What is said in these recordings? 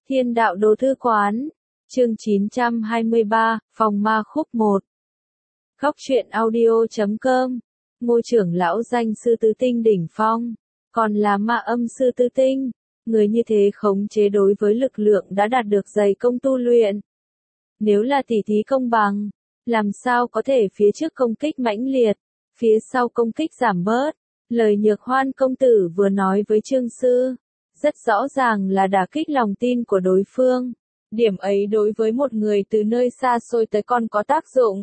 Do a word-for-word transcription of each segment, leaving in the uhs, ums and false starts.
Thiên đạo đồ thư quán. Chương chín trăm hai mươi ba, Phòng ma khúc một. Góc truyện audio chấm com. Ngô trưởng lão danh sư tứ tinh đỉnh phong, còn là ma âm sư tứ tinh. Người như thế khống chế đối với lực lượng đã đạt được dày công tu luyện. Nếu là tỉ thí công bằng, làm sao có thể phía trước công kích mãnh liệt, phía sau công kích giảm bớt. Lời Nhược Hoan công tử vừa nói với Trương sư, rất rõ ràng là đả kích lòng tin của đối phương. Điểm ấy đối với một người từ nơi xa xôi tới còn có tác dụng.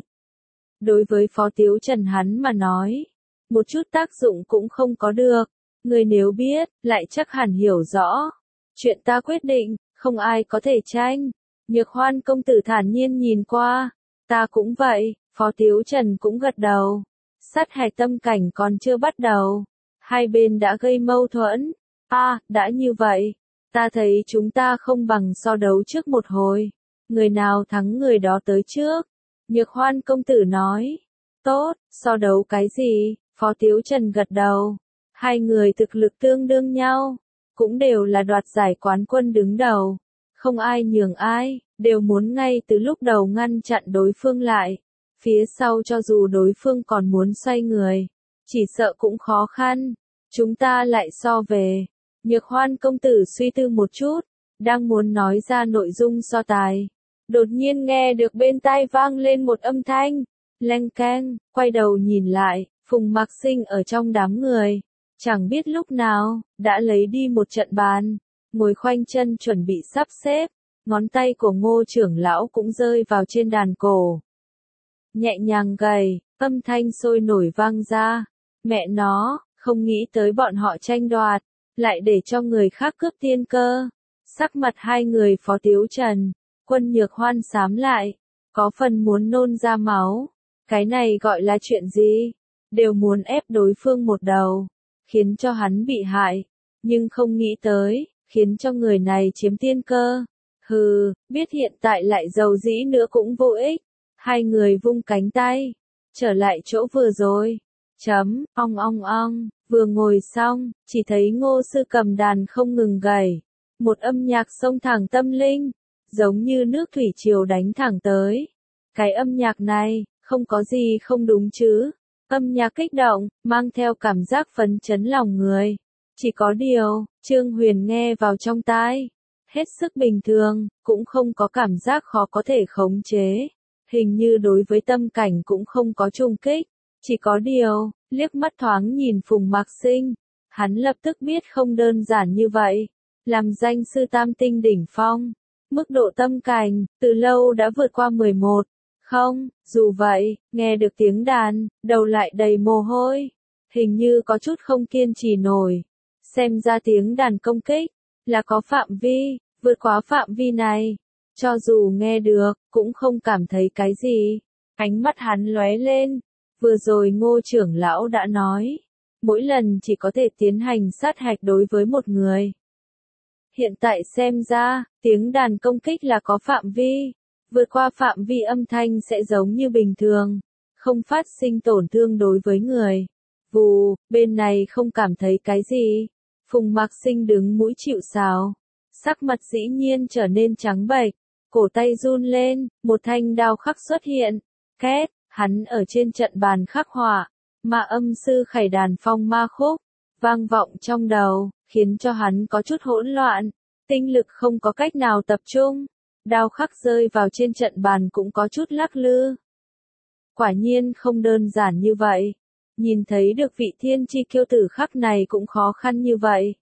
Đối với Phó Tiếu Trần hắn mà nói, một chút tác dụng cũng không có được. Người nếu biết, lại chắc hẳn hiểu rõ. Chuyện ta quyết định, không ai có thể tranh. Nhược Hoan công tử thản nhiên nhìn qua. Ta cũng vậy, Phó Tiếu Trần cũng gật đầu. Sát hạch tâm cảnh còn chưa bắt đầu. Hai bên đã gây mâu thuẫn. À, đã như vậy. Ta thấy chúng ta không bằng so đấu trước một hồi. Người nào thắng người đó tới trước. Nhược Hoan công tử nói. Tốt, so đấu cái gì? Phó Tiếu Trần gật đầu. Hai người thực lực tương đương nhau. Cũng đều là đoạt giải quán quân đứng đầu. Không ai nhường ai, đều muốn ngay từ lúc đầu ngăn chặn đối phương lại. Phía sau cho dù đối phương còn muốn xoay người, chỉ sợ cũng khó khăn. Chúng ta lại so về. Nhược Hoan công tử suy tư một chút, đang muốn nói ra nội dung so tài. Đột nhiên nghe được bên tai vang lên một âm thanh, leng keng, quay đầu nhìn lại, Phùng Mạc Sinh ở trong đám người. Chẳng biết lúc nào, đã lấy đi một trận bàn, ngồi khoanh chân chuẩn bị sắp xếp, ngón tay của Ngô trưởng lão cũng rơi vào trên đàn cổ. Nhẹ nhàng gầy, âm thanh sôi nổi vang ra. Mẹ nó, không nghĩ tới bọn họ tranh đoạt, lại để cho người khác cướp tiên cơ. Sắc mặt hai người Phó Tiếu Trần, Quân Nhược Hoan xám lại, có phần muốn nôn ra máu. Cái này gọi là chuyện gì? Đều muốn ép đối phương một đầu, khiến cho hắn bị hại, nhưng không nghĩ tới, khiến cho người này chiếm tiên cơ. Hừ, biết hiện tại lại giàu dĩ nữa cũng vô ích. Hai người vung cánh tay, trở lại chỗ vừa rồi. Chấm, ong ong ong, vừa ngồi xong, chỉ thấy Ngô sư cầm đàn không ngừng gảy. Một âm nhạc xông thẳng tâm linh, giống như nước thủy triều đánh thẳng tới. Cái âm nhạc này, không có gì không đúng chứ. Âm nhạc kích động, mang theo cảm giác phấn chấn lòng người. Chỉ có điều, Trương Huyền nghe vào trong tai. Hết sức bình thường, cũng không có cảm giác khó có thể khống chế. Hình như đối với tâm cảnh cũng không có trùng kích. Chỉ có điều, liếc mắt thoáng nhìn Phùng Mạc Sinh. Hắn lập tức biết không đơn giản như vậy. Làm danh sư tam tinh đỉnh phong. Mức độ tâm cảnh, từ lâu đã vượt qua mười một. Không, dù vậy, nghe được tiếng đàn, đầu lại đầy mồ hôi. Hình như có chút không kiên trì nổi. Xem ra tiếng đàn công kích, là có phạm vi, vượt quá phạm vi này. Cho dù nghe được, cũng không cảm thấy cái gì. Ánh mắt hắn lóe lên. Vừa rồi Ngô trưởng lão đã nói, mỗi lần chỉ có thể tiến hành sát hạch đối với một người. Hiện tại xem ra, tiếng đàn công kích là có phạm vi. Vượt qua phạm vi âm thanh sẽ giống như bình thường, không phát sinh tổn thương đối với người. Vù, bên này không cảm thấy cái gì. Phùng Mạc Sinh đứng mũi chịu sào, sắc mặt dĩ nhiên trở nên trắng bệch, cổ tay run lên, một thanh đao khắc xuất hiện. Két, hắn ở trên trận bàn khắc họa, ma âm sư khải đàn phong ma khúc, vang vọng trong đầu, khiến cho hắn có chút hỗn loạn, tinh lực không có cách nào tập trung. Đao khắc rơi vào trên trận bàn cũng có chút lắc lư. Quả nhiên không đơn giản như vậy. Nhìn thấy được vị thiên chi kiêu tử khắc này cũng khó khăn như vậy.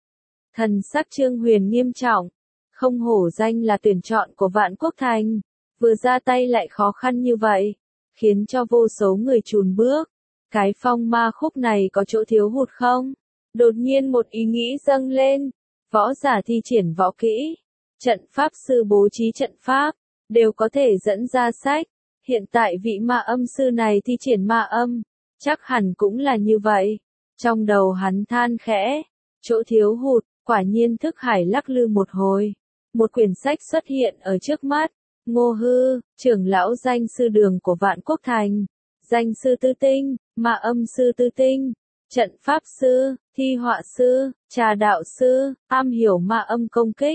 Thần sắc Trương Huyền nghiêm trọng. Không hổ danh là tuyển chọn của Vạn Quốc Thành. Vừa ra tay lại khó khăn như vậy. Khiến cho vô số người chùn bước. Cái phong ma khúc này có chỗ thiếu hụt không? Đột nhiên một ý nghĩ dâng lên. Võ giả thi triển võ kỹ. Trận pháp sư bố trí trận pháp, đều có thể dẫn ra sách. Hiện tại vị ma âm sư này thi triển ma âm, chắc hẳn cũng là như vậy. Trong đầu hắn than khẽ, chỗ thiếu hụt, quả nhiên thức hải lắc lư một hồi. Một quyển sách xuất hiện ở trước mắt. Ngô Hư, trưởng lão danh sư đường của Vạn Quốc Thành. Danh sư tư tinh, ma âm sư tư tinh, trận pháp sư, thi họa sư, trà đạo sư, am hiểu ma âm công kích.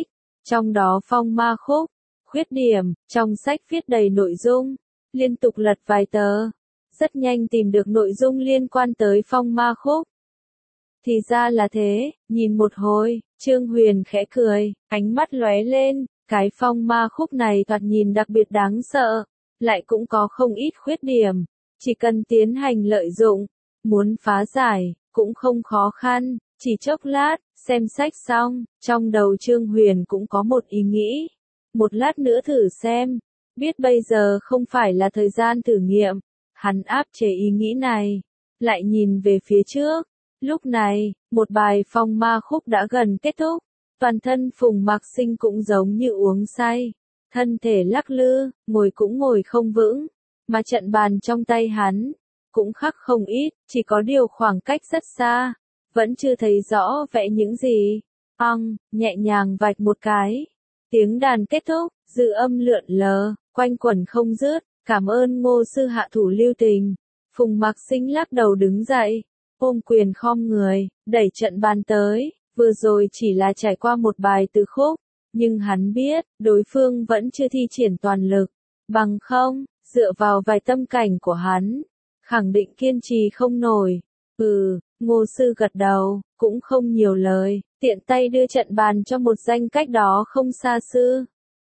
Trong đó phong ma khúc, khuyết điểm, trong sách viết đầy nội dung, liên tục lật vài tờ, rất nhanh tìm được nội dung liên quan tới phong ma khúc. Thì ra là thế, nhìn một hồi, Trương Huyền khẽ cười, ánh mắt lóe lên, cái phong ma khúc này thoạt nhìn đặc biệt đáng sợ, lại cũng có không ít khuyết điểm, chỉ cần tiến hành lợi dụng, muốn phá giải, cũng không khó khăn, chỉ chốc lát, xem sách xong, trong đầu Trương Huyền cũng có một ý nghĩ, một lát nữa thử xem, biết bây giờ không phải là thời gian thử nghiệm, hắn áp chế ý nghĩ này, lại nhìn về phía trước. Lúc này, một bài phong ma khúc đã gần kết thúc, toàn thân Phùng Mạc Sinh cũng giống như uống say, thân thể lắc lư, ngồi cũng ngồi không vững, mà trận bàn trong tay hắn, cũng khắc không ít, chỉ có điều khoảng cách rất xa, vẫn chưa thấy rõ vẽ những gì. Ong, nhẹ nhàng vạch một cái, tiếng đàn kết thúc, dư âm lượn lờ, quanh quẩn không dứt, cảm ơn Ngô sư hạ thủ lưu tình. Phùng Mạc Sinh lắc đầu đứng dậy, ôm quyền khom người, đẩy trận bàn tới, vừa rồi chỉ là trải qua một bài từ khúc, nhưng hắn biết, đối phương vẫn chưa thi triển toàn lực, bằng không, dựa vào vài tâm cảnh của hắn, khẳng định kiên trì không nổi. Ừ, Ngô sư gật đầu, cũng không nhiều lời, tiện tay đưa trận bàn cho một danh cách đó không xa sư.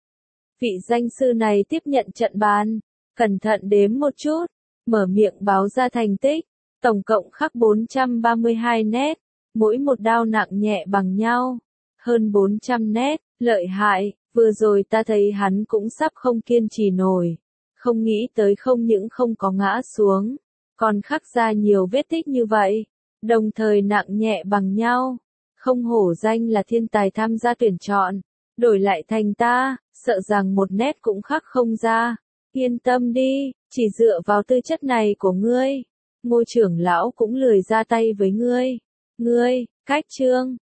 Vị danh sư này tiếp nhận trận bàn, cẩn thận đếm một chút, mở miệng báo ra thành tích, tổng cộng khắc bốn trăm ba mươi hai nét, mỗi một đao nặng nhẹ bằng nhau, hơn bốn trăm nét, lợi hại, vừa rồi ta thấy hắn cũng sắp không kiên trì nổi, không nghĩ tới không những không có ngã xuống, còn khắc ra nhiều vết tích như vậy, đồng thời nặng nhẹ bằng nhau, không hổ danh là thiên tài tham gia tuyển chọn, đổi lại thành ta, sợ rằng một nét cũng khắc không ra, yên tâm đi, chỉ dựa vào tư chất này của ngươi, Ngô trưởng lão cũng lười ra tay với ngươi, ngươi, cách Trương